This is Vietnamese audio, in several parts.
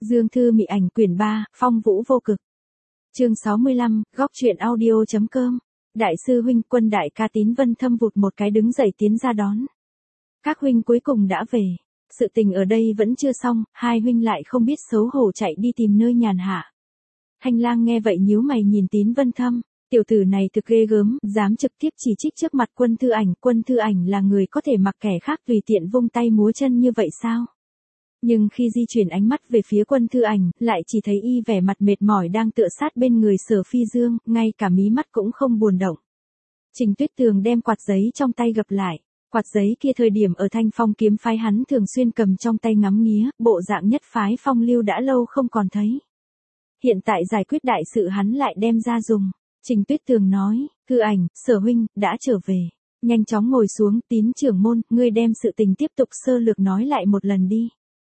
Dương Thư Mị Ảnh quyển 3, Phong Vũ Vô Cực. Chương 65, góc truyện audio.com. Đại sư huynh, Quân đại ca Tín Vân Thâm vụt một cái đứng dậy tiến ra đón. Các huynh cuối cùng đã về. Sự tình ở đây vẫn chưa xong, hai huynh lại không biết xấu hổ chạy đi tìm nơi nhàn hạ. Thanh Lang nghe vậy nhíu mày nhìn Tín Vân Thâm, tiểu tử này thực ghê gớm, dám trực tiếp chỉ trích trước mặt Quân Thư Ảnh. Quân Thư Ảnh là người có thể mặc kẻ khác tùy tiện vung tay múa chân như vậy sao? Nhưng khi di chuyển ánh mắt về phía Quân Thư Ảnh, lại chỉ thấy y vẻ mặt mệt mỏi đang tựa sát bên người Sở Phi Dương, ngay cả mí mắt cũng không buồn động. Trình Tuyết Tường đem quạt giấy trong tay gập lại. Quạt giấy kia thời điểm ở Thanh Phong kiếm phái hắn thường xuyên cầm trong tay ngắm nghía, bộ dạng nhất phái phong lưu đã lâu không còn thấy. Hiện tại giải quyết đại sự hắn lại đem ra dùng. Trình Tuyết Tường nói, Thư Ảnh, Sở huynh, đã trở về. Nhanh chóng ngồi xuống, Tín trưởng môn, ngươi đem sự tình tiếp tục sơ lược nói lại một lần đi.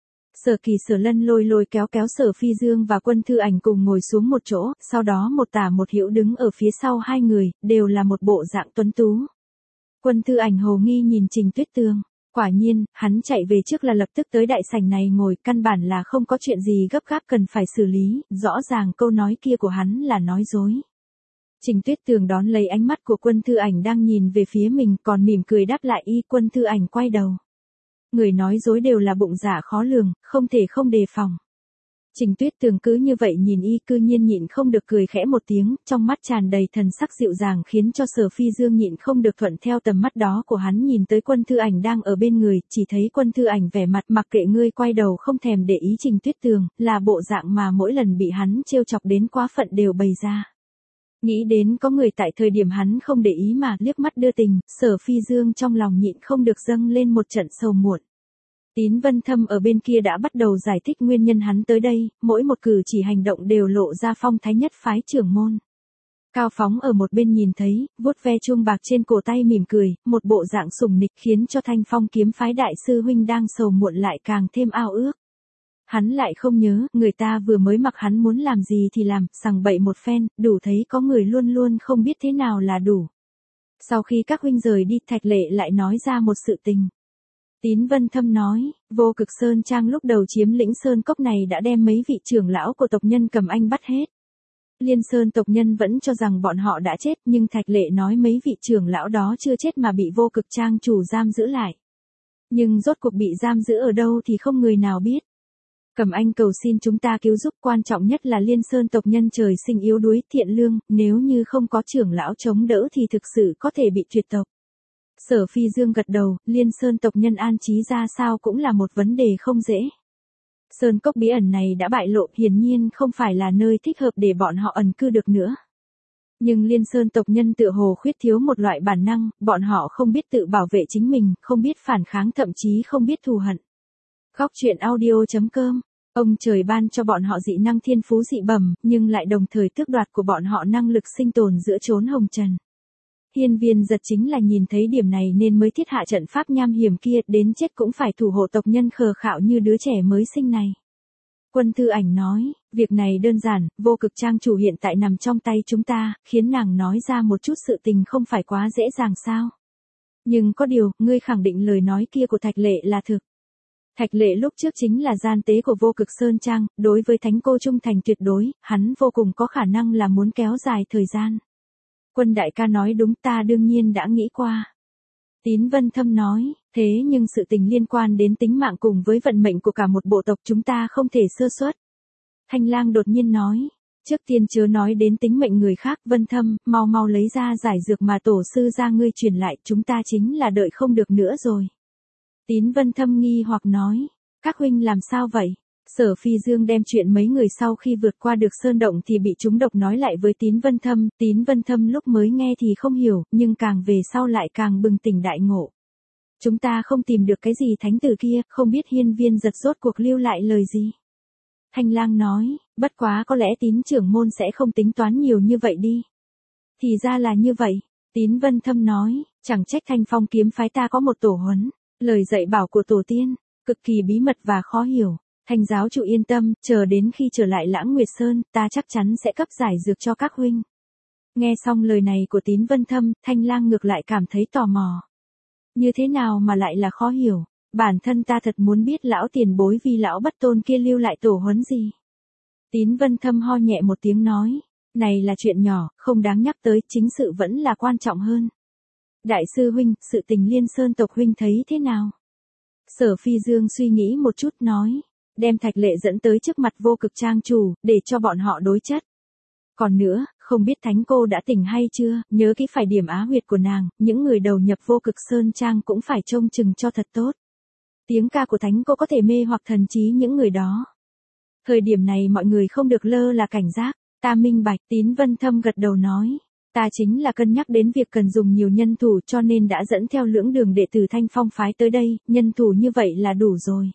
Sở Kỳ Sở Lân lôi kéo Sở Phi Dương và Quân Thư Ảnh cùng ngồi xuống một chỗ, sau đó một tả một hữu đứng ở phía sau hai người, đều là một bộ dạng tuấn tú. Quân Thư Ảnh hồ nghi nhìn Trình Tuyết Tường, quả nhiên, hắn chạy về trước là lập tức tới đại sảnh này ngồi, căn bản là không có chuyện gì gấp gáp cần phải xử lý, rõ ràng câu nói kia của hắn là nói dối. Trình Tuyết Tường đón lấy ánh mắt của Quân Thư Ảnh đang nhìn về phía mình, còn mỉm cười đáp lại y. Quân Thư Ảnh quay đầu. Người nói dối đều là bụng dạ khó lường, không thể không đề phòng. Trình Tuyết Tường cứ như vậy nhìn y, cư nhiên nhịn không được cười khẽ một tiếng, trong mắt tràn đầy thần sắc dịu dàng khiến cho Sở Phi Dương nhịn không được thuận theo tầm mắt đó của hắn nhìn tới Quân Thư Ảnh đang ở bên người, chỉ thấy Quân Thư Ảnh vẻ mặt mặc kệ ngươi, quay đầu không thèm để ý Trình Tuyết Tường, là bộ dạng mà mỗi lần bị hắn trêu chọc đến quá phận đều bày ra. Nghĩ đến có người tại thời điểm hắn không để ý mà liếc mắt đưa tình, Sở Phi Dương trong lòng nhịn không được dâng lên một trận sầu muộn. Tín Vân Thâm ở bên kia đã bắt đầu giải thích nguyên nhân hắn tới đây, mỗi một cử chỉ hành động đều lộ ra phong thái nhất phái trưởng môn. Cao Phóng ở một bên nhìn thấy, vuốt ve chuông bạc trên cổ tay mỉm cười, một bộ dạng sủng nịch khiến cho Thanh Phong kiếm phái đại sư huynh đang sầu muộn lại càng thêm ao ước. Hắn lại không nhớ, người ta vừa mới mặc hắn muốn làm gì thì làm, sằng bậy một phen, đủ thấy có người luôn luôn không biết thế nào là đủ. Sau khi các huynh rời đi, Thạch Lệ lại nói ra một sự tình. Tín Vân Thâm nói, Vô Cực Sơn Trang lúc đầu chiếm lĩnh Sơn Cốc này đã đem mấy vị trưởng lão của tộc nhân cầm anh bắt hết. Liên Sơn tộc nhân vẫn cho rằng bọn họ đã chết, nhưng Thạch Lệ nói mấy vị trưởng lão đó chưa chết mà bị Vô Cực Trang chủ giam giữ lại. Nhưng rốt cuộc bị giam giữ ở đâu thì không người nào biết. Cầm anh cầu xin chúng ta cứu giúp, quan trọng nhất là Liên Sơn tộc nhân trời sinh yếu đuối, thiện lương, nếu như không có trưởng lão chống đỡ thì thực sự có thể bị tuyệt tộc. Sở Phi Dương gật đầu, Liên Sơn tộc nhân an trí ra sao cũng là một vấn đề không dễ. Sơn Cốc bí ẩn này đã bại lộ, hiển nhiên không phải là nơi thích hợp để bọn họ ẩn cư được nữa. Nhưng Liên Sơn tộc nhân tựa hồ khuyết thiếu một loại bản năng, bọn họ không biết tự bảo vệ chính mình, không biết phản kháng, thậm chí không biết thù hận. Góc truyện audio.com. Ông trời ban cho bọn họ dị năng thiên phú dị bẩm, nhưng lại đồng thời tước đoạt của bọn họ năng lực sinh tồn giữa chốn hồng trần. Hiên Viên Giật chính là nhìn thấy điểm này nên mới thiết hạ trận pháp nham hiểm kia, đến chết cũng phải thủ hộ tộc nhân khờ khạo như đứa trẻ mới sinh này. Quân Thư Ảnh nói, việc này đơn giản, Vô Cực Trang chủ hiện tại nằm trong tay chúng ta, khiến nàng nói ra một chút sự tình không phải quá dễ dàng sao. Nhưng có điều, ngươi khẳng định lời nói kia của Thạch Lệ là thực. Thạch Lệ lúc trước chính là gian tế của Vô Cực Sơn Trang, đối với thánh cô trung thành tuyệt đối, hắn vô cùng có khả năng là muốn kéo dài thời gian. Quân đại ca nói đúng, ta đương nhiên đã nghĩ qua. Tín Vân Thâm nói, thế nhưng sự tình liên quan đến tính mạng cùng với vận mệnh của cả một bộ tộc chúng ta không thể sơ suất. Thanh Lang đột nhiên nói, trước tiên chớ nói đến tính mệnh người khác, Vân Thâm, mau lấy ra giải dược mà tổ sư ra ngươi truyền lại, chúng ta chính là đợi không được nữa rồi. Tín Vân Thâm nghi hoặc nói, các huynh làm sao vậy? Sở Phi Dương đem chuyện mấy người sau khi vượt qua được sơn động thì bị trúng độc nói lại với Tín Vân Thâm lúc mới nghe thì không hiểu, nhưng càng về sau lại càng bừng tỉnh đại ngộ. Chúng ta không tìm được cái gì thánh tử kia, không biết Hiên Viên Giật rốt cuộc lưu lại lời gì. Thanh Lang nói, bất quá có lẽ Tín trưởng môn sẽ không tính toán nhiều như vậy đi. Thì ra là như vậy, Tín Vân Thâm nói, chẳng trách Thanh Phong kiếm phái ta có một tổ huấn, lời dạy bảo của tổ tiên, cực kỳ bí mật và khó hiểu. Thanh giáo chủ yên tâm, chờ đến khi trở lại Lãng Nguyệt Sơn, ta chắc chắn sẽ cấp giải dược cho các huynh. Nghe xong lời này của Tín Vân Thâm, Thanh Lang ngược lại cảm thấy tò mò. Như thế nào mà lại là khó hiểu? Bản thân ta thật muốn biết lão tiền bối vì lão bất tôn kia lưu lại tổ huấn gì. Tín Vân Thâm ho nhẹ một tiếng nói. Này là chuyện nhỏ, không đáng nhắc tới, chính sự vẫn là quan trọng hơn. Đại sư huynh, sự tình Liên Sơn tộc huynh thấy thế nào? Sở Phi Dương suy nghĩ một chút nói. Đem Thạch Lệ dẫn tới trước mặt Vô Cực trang chủ, để cho bọn họ đối chất. Còn nữa, không biết Thánh cô đã tỉnh hay chưa, nhớ kỹ phải điểm á huyệt của nàng, những người đầu nhập Vô Cực Sơn Trang cũng phải trông chừng cho thật tốt. Tiếng ca của Thánh cô có thể mê hoặc thần trí những người đó. Thời điểm này mọi người không được lơ là cảnh giác. Ta minh bạch. Tín Vân Thâm gật đầu nói. Ta chính là cân nhắc đến việc cần dùng nhiều nhân thủ cho nên đã dẫn theo lưỡng đường đệ tử Thanh Phong phái tới đây, nhân thủ như vậy là đủ rồi.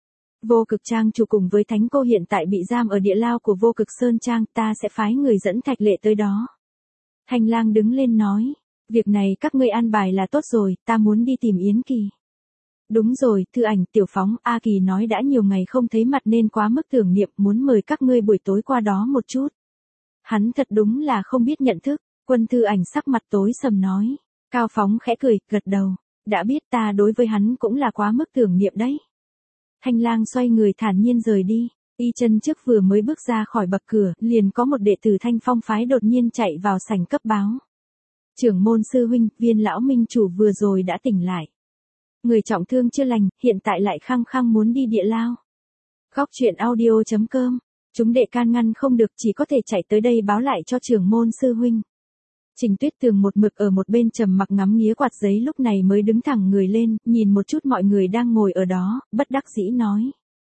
Vô Cực Trang chủ cùng với Thánh cô hiện tại bị giam ở địa lao của Vô Cực Sơn Trang, ta sẽ phái người dẫn Thạch Lệ tới đó. Thanh Lang đứng lên nói. Việc này các ngươi an bài là tốt rồi, ta muốn đi tìm Yến Kỳ. Đúng rồi, Thư Ảnh, Tiểu Phóng, A Kỳ nói đã nhiều ngày không thấy mặt nên quá mức tưởng niệm, muốn mời các ngươi buổi tối qua đó một chút. Hắn thật đúng là không biết nhận thức. Quân Thư Ảnh sắc mặt tối sầm nói. Cao Phóng khẽ cười, gật đầu. Đã biết ta đối với hắn cũng là quá mức tưởng niệm đấy. Thanh Lang xoay người thản nhiên rời đi. Y chân trước vừa mới bước ra khỏi bậc cửa, liền có một đệ tử Thanh Phong phái đột nhiên chạy vào sảnh cấp báo. Trưởng môn sư huynh, Viên lão minh chủ vừa rồi đã tỉnh lại. Người trọng thương chưa lành, hiện tại lại khăng khăng muốn đi địa lao. Góc truyện audio.com. Chúng đệ can ngăn không được, chỉ có thể chạy tới đây báo lại cho trưởng môn sư huynh. Trình Tuyết Tường một mực ở một bên trầm mặc ngắm nghía quạt giấy lúc này mới đứng thẳng người lên, nhìn một chút mọi người đang ngồi ở đó, bất đắc dĩ nói.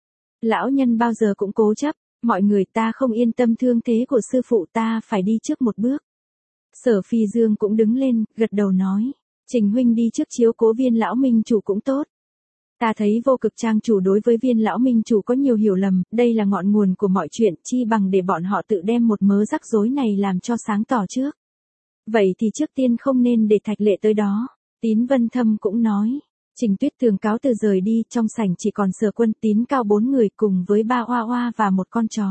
Lão nhân bao giờ cũng cố chấp, mọi người ta không yên tâm thương thế của sư phụ ta phải đi trước một bước. Sở Phi Dương cũng đứng lên, gật đầu nói. Trình huynh đi trước chiếu cố Viên lão minh chủ cũng tốt. Ta thấy Vô Cực trang chủ đối với Viên lão minh chủ có nhiều hiểu lầm, đây là ngọn nguồn của mọi chuyện, chi bằng để bọn họ tự đem một mớ rắc rối này làm cho sáng tỏ trước. Vậy thì trước tiên không nên để Thạch Lệ tới đó. Tín Vân Thâm cũng nói. Trình Tuyết Tường cáo từ rời đi, trong sảnh chỉ còn Sở Quân, Tín Cao 4 người cùng với 3 oa oa và một con chó.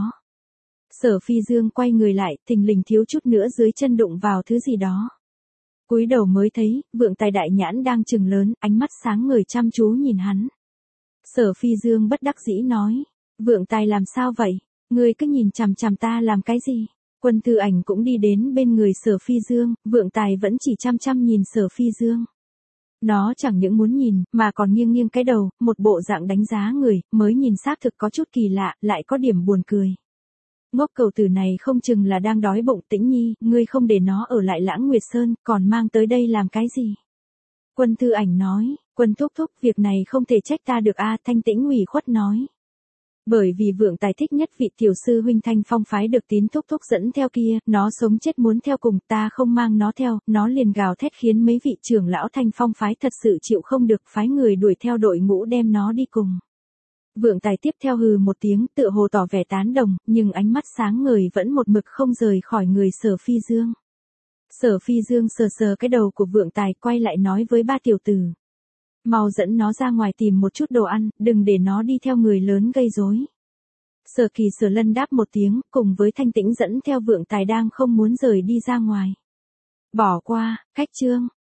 Sở Phi Dương quay người lại, thình lình thiếu chút nữa dưới chân đụng vào thứ gì đó. Cúi đầu mới thấy, Vượng Tài đại nhãn đang trừng lớn, ánh mắt sáng ngời chăm chú nhìn hắn. Sở Phi Dương bất đắc dĩ nói. Vượng Tài làm sao vậy? Ngươi cứ nhìn chằm chằm ta làm cái gì? Quân Thư Ảnh cũng đi đến bên người Sở Phi Dương, Vượng Tài vẫn chỉ chăm chăm nhìn Sở Phi Dương. Nó chẳng những muốn nhìn, mà còn nghiêng nghiêng cái đầu, một bộ dạng đánh giá người, mới nhìn xác thực có chút kỳ lạ, lại có điểm buồn cười. Ngốc cầu tử này không chừng là đang đói bụng. Tĩnh Nhi, ngươi không để nó ở lại Lãng Nguyệt Sơn, còn mang tới đây làm cái gì? Quân Thư Ảnh nói. Quân thúc thúc, việc này không thể trách ta được a. Thanh Tĩnh ủy khuất nói. Bởi vì Vượng Tài thích nhất vị tiểu sư huynh Thanh Phong phái được Tín thúc thúc dẫn theo kia, nó sống chết muốn theo cùng, ta không mang nó theo, nó liền gào thét khiến mấy vị trưởng lão Thanh Phong phái thật sự chịu không được, phái người đuổi theo đội ngũ đem nó đi cùng. Vượng Tài tiếp theo hừ một tiếng, tựa hồ tỏ vẻ tán đồng, nhưng ánh mắt sáng ngời vẫn một mực không rời khỏi người Sở Phi Dương. Sở Phi Dương sờ sờ cái đầu của Vượng Tài, quay lại nói với 3 tiểu tử. Mau dẫn nó ra ngoài tìm một chút đồ ăn, đừng để nó đi theo người lớn gây rối. Sở Kỳ Sở Lân đáp một tiếng, cùng với Thanh Tĩnh dẫn theo Vượng Tài đang không muốn rời đi ra ngoài. Bỏ qua, khách trương,